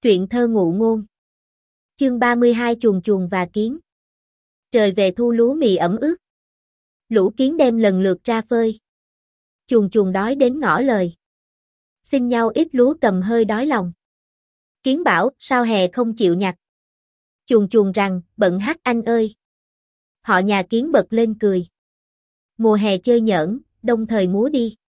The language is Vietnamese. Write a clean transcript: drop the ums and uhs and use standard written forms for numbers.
Truyện thơ ngụ ngôn. Chương 32 Chuồn chuồn và kiến. Trời về thu lúa mì ẩm ướt. Lũ kiến đem lần lượt ra phơi. Chuồn chuồn đói đến ngỏ lời. Xin nhau ít lúa cầm hơi đói lòng. Kiến bảo, sao hè không chịu nhặt. Chuồn chuồn rằng, bận hát anh ơi. Họ nhà kiến bật lên cười. Mùa hè chơi nhỡn, đông thời múa đi.